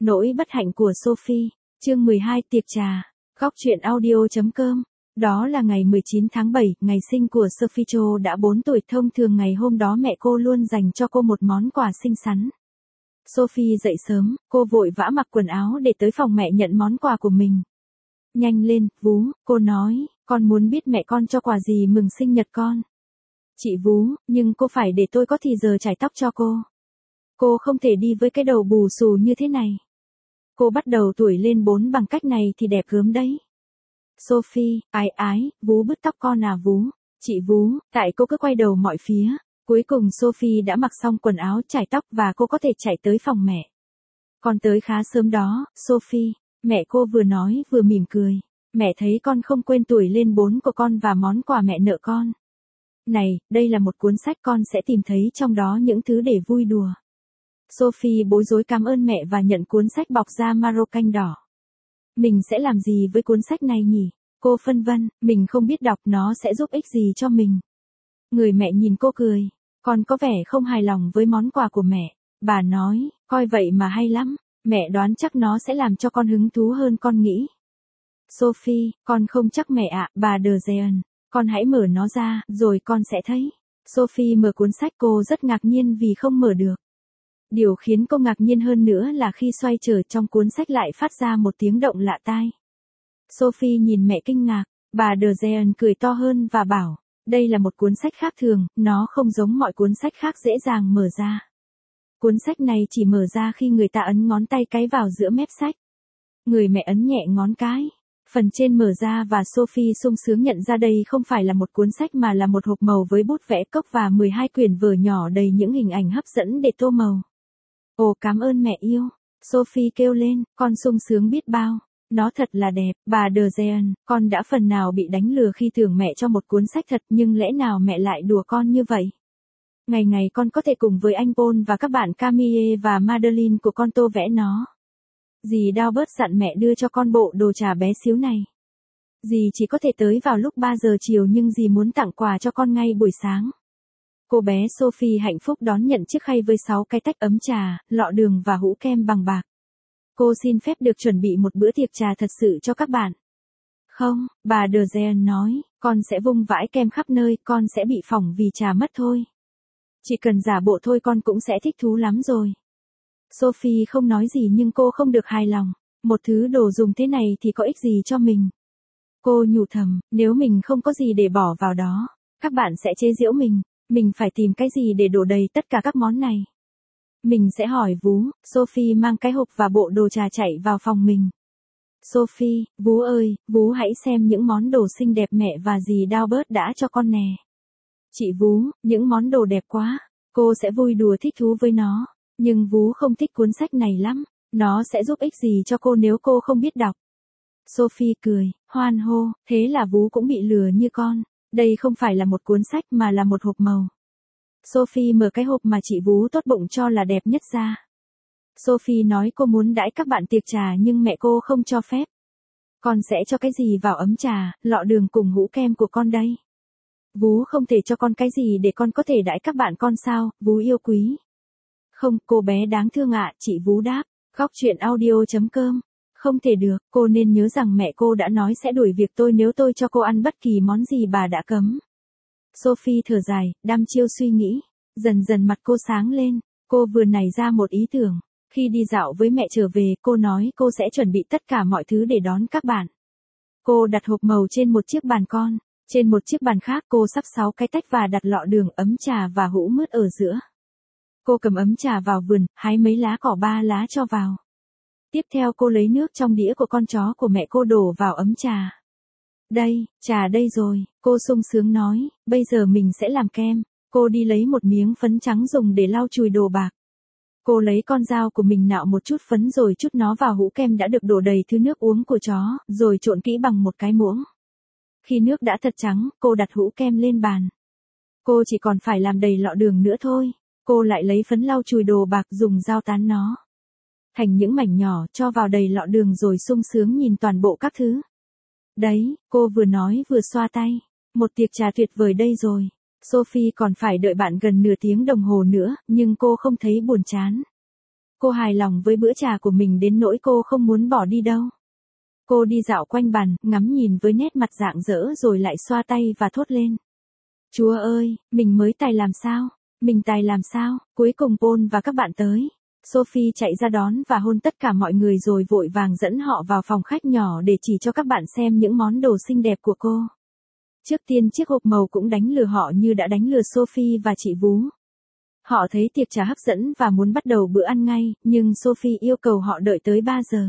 Nỗi bất hạnh của Sophie, chương 12 tiệc trà, góc truyện audio.com. Đó là ngày 19 tháng 7, ngày sinh của Sophie Cho đã 4 tuổi. Thông thường ngày hôm đó mẹ cô luôn dành cho cô một món quà xinh xắn. Sophie dậy sớm, cô vội vã mặc quần áo để tới phòng mẹ nhận món quà của mình. Nhanh lên, Vú, cô nói, con muốn biết mẹ con cho quà gì mừng sinh nhật con. Chị Vú, nhưng cô phải để tôi có thì giờ chải tóc cho cô. Cô không thể đi với cái đầu bù xù như thế này. Cô bắt đầu tuổi lên 4 bằng cách này thì đẹp gớm đấy. Sophie, ái, Vú bứt tóc con à Vú. Chị Vú, tại cô cứ quay đầu mọi phía. Cuối cùng Sophie đã mặc xong quần áo chải tóc và cô có thể chạy tới phòng mẹ. Con tới khá sớm đó, Sophie. Mẹ cô vừa nói vừa mỉm cười. Mẹ thấy con không quên tuổi lên 4 của con và món quà mẹ nợ con. Này, đây là một cuốn sách, con sẽ tìm thấy trong đó những thứ để vui đùa. Sophie bối rối cảm ơn mẹ và nhận cuốn sách bọc da Marocain đỏ. Mình sẽ làm gì với cuốn sách này nhỉ? Cô phân vân, mình không biết đọc nó sẽ giúp ích gì cho mình. Người mẹ nhìn cô cười. Con có vẻ không hài lòng với món quà của mẹ. Bà nói, coi vậy mà hay lắm. Mẹ đoán chắc nó sẽ làm cho con hứng thú hơn con nghĩ. Sophie, con không chắc mẹ ạ, bà De Jean. Con hãy mở nó ra, rồi con sẽ thấy. Sophie mở cuốn sách, cô rất ngạc nhiên vì không mở được. Điều khiến cô ngạc nhiên hơn nữa là khi xoay trở trong cuốn sách lại phát ra một tiếng động lạ tai. Sophie nhìn mẹ kinh ngạc, bà De Jean cười to hơn và bảo, đây là một cuốn sách khác thường, nó không giống mọi cuốn sách khác dễ dàng mở ra. Cuốn sách này chỉ mở ra khi người ta ấn ngón tay cái vào giữa mép sách. Người mẹ ấn nhẹ ngón cái. Phần trên mở ra và Sophie sung sướng nhận ra đây không phải là một cuốn sách mà là một hộp màu với bút vẽ cốc và 12 quyển vở nhỏ đầy những hình ảnh hấp dẫn để tô màu. Ồ, cảm ơn mẹ yêu. Sophie kêu lên, con sung sướng biết bao. Nó thật là đẹp, bà De Jean, con đã phần nào bị đánh lừa khi tưởng mẹ cho một cuốn sách thật, nhưng lẽ nào mẹ lại đùa con như vậy? Ngày ngày con có thể cùng với anh Paul và các bạn Camille và Madeline của con tô vẽ nó. Dì Dalbert dặn mẹ đưa cho con bộ đồ trà bé xíu này. Dì chỉ có thể tới vào lúc 3 giờ chiều nhưng dì muốn tặng quà cho con ngay buổi sáng. Cô bé Sophie hạnh phúc đón nhận chiếc khay với 6 cái tách ấm trà, lọ đường và hũ kem bằng bạc. Cô xin phép được chuẩn bị một bữa tiệc trà thật sự cho các bạn. Không, bà De Jean nói, con sẽ vung vãi kem khắp nơi, con sẽ bị phỏng vì trà mất thôi. Chỉ cần giả bộ thôi con cũng sẽ thích thú lắm rồi. Sophie không nói gì nhưng cô không được hài lòng. Một thứ đồ dùng thế này thì có ích gì cho mình? Cô nhủ thầm, nếu mình không có gì để bỏ vào đó, các bạn sẽ chế giễu mình. Mình phải tìm cái gì để đổ đầy tất cả các món này. Mình sẽ hỏi Vú. Sophie mang cái hộp và bộ đồ trà chạy vào phòng mình. Sophie, Vú ơi, Vú hãy xem những món đồ xinh đẹp mẹ và dì Dalbert đã cho con nè. Chị Vú, những món đồ đẹp quá. Cô sẽ vui đùa thích thú với nó. Nhưng Vú không thích cuốn sách này lắm. Nó sẽ giúp ích gì cho cô nếu cô không biết đọc? Sophie cười, hoan hô, thế là Vú cũng bị lừa như con. Đây không phải là một cuốn sách mà là một hộp màu. Sophie mở cái hộp mà chị Vú tốt bụng cho là đẹp nhất ra. Sophie nói cô muốn đãi các bạn tiệc trà nhưng mẹ cô không cho phép. Con sẽ cho cái gì vào ấm trà, lọ đường cùng hũ kem của con đây? Vú không thể cho con cái gì để con có thể đãi các bạn con sao, Vú yêu quý. Không, cô bé đáng thương ạ, chị Vú đáp. Góc truyện audio.com. Không thể được, cô nên nhớ rằng mẹ cô đã nói sẽ đuổi việc tôi nếu tôi cho cô ăn bất kỳ món gì bà đã cấm. Sophie thở dài, đăm chiêu suy nghĩ. Dần dần mặt cô sáng lên, cô vừa nảy ra một ý tưởng. Khi đi dạo với mẹ trở về, cô nói cô sẽ chuẩn bị tất cả mọi thứ để đón các bạn. Cô đặt hộp màu trên một chiếc bàn con. Trên một chiếc bàn khác cô sắp 6 cái tách và đặt lọ đường, ấm trà và hũ mứt ở giữa. Cô cầm ấm trà vào vườn, hái mấy lá cỏ 3 lá cho vào. Tiếp theo cô lấy nước trong đĩa của con chó của mẹ cô đổ vào ấm trà. Đây, trà đây rồi, cô sung sướng nói, bây giờ mình sẽ làm kem. Cô đi lấy một miếng phấn trắng dùng để lau chùi đồ bạc. Cô lấy con dao của mình nạo một chút phấn rồi chút nó vào hũ kem đã được đổ đầy thứ nước uống của chó, rồi trộn kỹ bằng một cái muỗng. Khi nước đã thật trắng, cô đặt hũ kem lên bàn. Cô chỉ còn phải làm đầy lọ đường nữa thôi. Cô lại lấy phấn lau chùi đồ bạc dùng dao tán nó thành những mảnh nhỏ, cho vào đầy lọ đường rồi sung sướng nhìn toàn bộ các thứ. Đấy, cô vừa nói vừa xoa tay. Một tiệc trà tuyệt vời đây rồi. Sophie còn phải đợi bạn gần nửa tiếng đồng hồ nữa, nhưng cô không thấy buồn chán. Cô hài lòng với bữa trà của mình đến nỗi cô không muốn bỏ đi đâu. Cô đi dạo quanh bàn, ngắm nhìn với nét mặt rạng rỡ rồi lại xoa tay và thốt lên. Chúa ơi, mình mới tài làm sao? Mình tài làm sao? Cuối cùng Paul và các bạn tới. Sophie chạy ra đón và hôn tất cả mọi người rồi vội vàng dẫn họ vào phòng khách nhỏ để chỉ cho các bạn xem những món đồ xinh đẹp của cô. Trước tiên chiếc hộp màu cũng đánh lừa họ như đã đánh lừa Sophie và chị Vú. Họ thấy tiệc trà hấp dẫn và muốn bắt đầu bữa ăn ngay, nhưng Sophie yêu cầu họ đợi tới 3 giờ.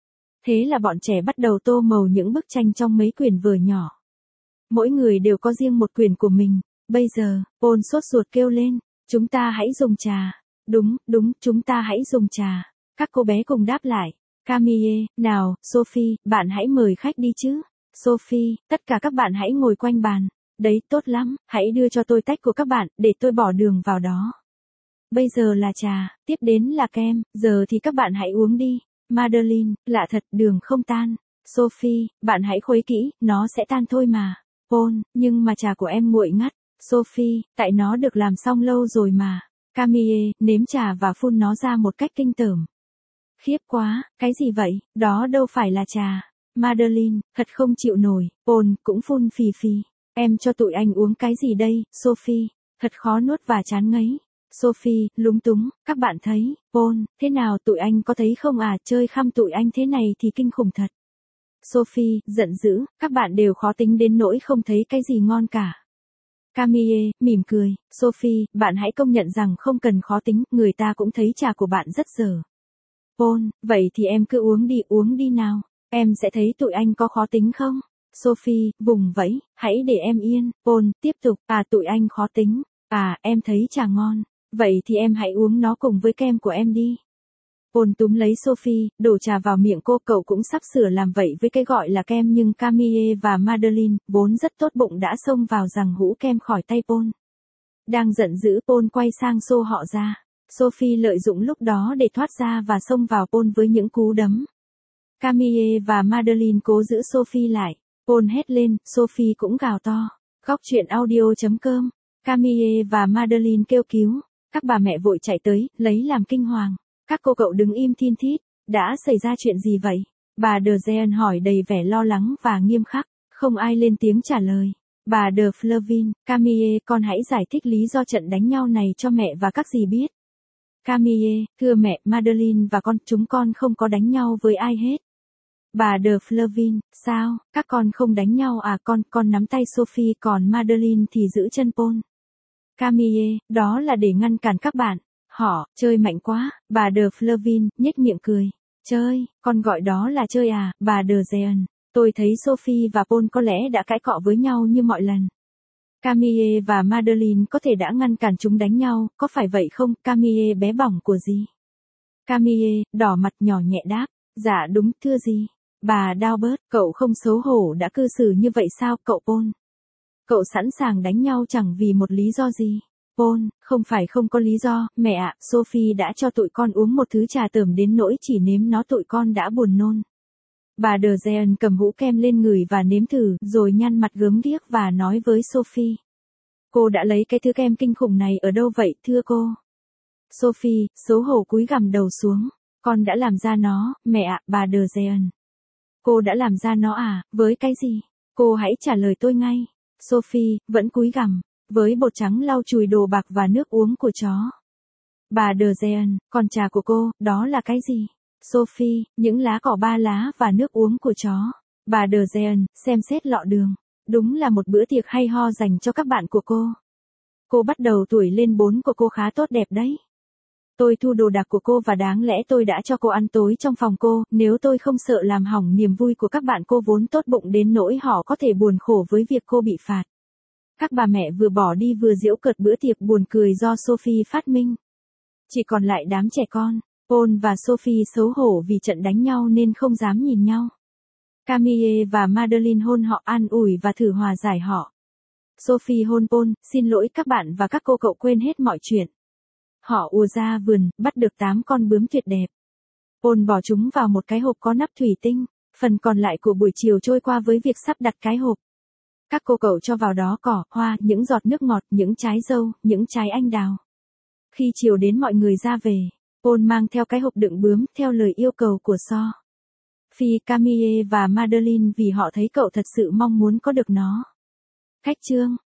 Thế là bọn trẻ bắt đầu tô màu những bức tranh trong mấy quyển vở nhỏ. Mỗi người đều có riêng một quyển của mình. Bây giờ, Paul sốt ruột kêu lên, chúng ta hãy dùng trà. Đúng, chúng ta hãy dùng trà. Các cô bé cùng đáp lại. Camille, nào, Sophie, bạn hãy mời khách đi chứ. Sophie, tất cả các bạn hãy ngồi quanh bàn. Đấy, tốt lắm, hãy đưa cho tôi tách của các bạn, để tôi bỏ đường vào đó. Bây giờ là trà, tiếp đến là kem, giờ thì các bạn hãy uống đi. Madeline, lạ thật, đường không tan. Sophie, bạn hãy khuấy kỹ, nó sẽ tan thôi mà. Paul, nhưng mà trà của em nguội ngắt. Sophie, tại nó được làm xong lâu rồi mà. Camille, nếm trà và phun nó ra một cách kinh tởm. Khiếp quá, cái gì vậy, đó đâu phải là trà. Madeline, thật không chịu nổi. Paul, cũng phun phì phì. Em cho tụi anh uống cái gì đây, Sophie? Thật khó nuốt và chán ngấy. Sophie, lúng túng, các bạn thấy, Paul, thế nào tụi anh có thấy không à, chơi khăm tụi anh thế này thì kinh khủng thật. Sophie, giận dữ, các bạn đều khó tính đến nỗi không thấy cái gì ngon cả. Camille, mỉm cười, Sophie, bạn hãy công nhận rằng không cần khó tính, người ta cũng thấy trà của bạn rất dở. Paul, vậy thì em cứ uống đi nào, em sẽ thấy tụi anh có khó tính không? Sophie, vùng vẫy, hãy để em yên. Paul, tiếp tục, tụi anh khó tính, em thấy trà ngon, vậy thì em hãy uống nó cùng với kem của em đi. Paul túm lấy Sophie, đổ trà vào miệng cô, cậu cũng sắp sửa làm vậy với cái gọi là kem nhưng Camille và Madeline, vốn rất tốt bụng đã xông vào giằng hũ kem khỏi tay Paul. Đang giận dữ Paul quay sang xô họ ra. Sophie lợi dụng lúc đó để thoát ra và xông vào Paul với những cú đấm. Camille và Madeline cố giữ Sophie lại. Paul hét lên, Sophie cũng gào to. Góc truyện audio.com. Camille và Madeline kêu cứu. Các bà mẹ vội chạy tới, lấy làm kinh hoàng. Các cô cậu đứng im thin thít. Đã xảy ra chuyện gì vậy? Bà De Jean hỏi đầy vẻ lo lắng và nghiêm khắc. Không ai lên tiếng trả lời. Bà De Flavin, Camille, con hãy giải thích lý do trận đánh nhau này cho mẹ và các dì biết. Camille, thưa mẹ, Madeline và chúng con không có đánh nhau với ai hết. Bà De Flavin, sao, các con không đánh nhau à? Con nắm tay Sophie còn Madeline thì giữ chân Paul. Camille, đó là để ngăn cản các bạn. Họ, chơi mạnh quá, bà De Flavin, nhếch miệng cười. Chơi, con gọi đó là chơi à, bà De Jean. Tôi thấy Sophie và Paul có lẽ đã cãi cọ với nhau như mọi lần. Camille và Madeline có thể đã ngăn cản chúng đánh nhau, có phải vậy không? Camille bé bỏng của gì? Camille, đỏ mặt nhỏ nhẹ đáp. Dạ đúng, thưa gì? Bà Dalbert, cậu không xấu hổ đã cư xử như vậy sao, cậu Paul? Cậu sẵn sàng đánh nhau chẳng vì một lý do gì. Paul, không phải không có lý do, mẹ ạ, Sophie đã cho tụi con uống một thứ trà tởm đến nỗi chỉ nếm nó tụi con đã buồn nôn. Bà De Jean cầm hũ kem lên người và nếm thử, rồi nhăn mặt gớm ghiếc và nói với Sophie. Cô đã lấy cái thứ kem kinh khủng này ở đâu vậy, thưa cô? Sophie, xấu hổ cúi gằm đầu xuống. Con đã làm ra nó, mẹ ạ, bà De Jean. Cô đã làm ra nó à, với cái gì? Cô hãy trả lời tôi ngay. Sophie, vẫn cúi gằm, với bột trắng lau chùi đồ bạc và nước uống của chó. Bà De Jean, còn trà của cô, đó là cái gì? Sophie, những lá cỏ 3 lá và nước uống của chó. Bà De Jean, xem xét lọ đường. Đúng là một bữa tiệc hay ho dành cho các bạn của cô. Cô bắt đầu tuổi lên 4 của cô khá tốt đẹp đấy. Tôi thu đồ đạc của cô và đáng lẽ tôi đã cho cô ăn tối trong phòng cô, nếu tôi không sợ làm hỏng niềm vui của các bạn cô vốn tốt bụng đến nỗi họ có thể buồn khổ với việc cô bị phạt. Các bà mẹ vừa bỏ đi vừa giễu cợt bữa tiệc buồn cười do Sophie phát minh. Chỉ còn lại đám trẻ con, Paul và Sophie xấu hổ vì trận đánh nhau nên không dám nhìn nhau. Camille và Madeline hôn họ an ủi và thử hòa giải họ. Sophie hôn Paul, xin lỗi các bạn và các cô cậu quên hết mọi chuyện. Họ ùa ra vườn, bắt được 8 con bướm tuyệt đẹp. Paul bỏ chúng vào một cái hộp có nắp thủy tinh, phần còn lại của buổi chiều trôi qua với việc sắp đặt cái hộp. Các cô cậu cho vào đó cỏ, hoa, những giọt nước ngọt, những trái dâu, những trái anh đào. Khi chiều đến mọi người ra về, Paul mang theo cái hộp đựng bướm theo lời yêu cầu của Sophie, Camille và Madeline vì họ thấy cậu thật sự mong muốn có được nó. Khách chương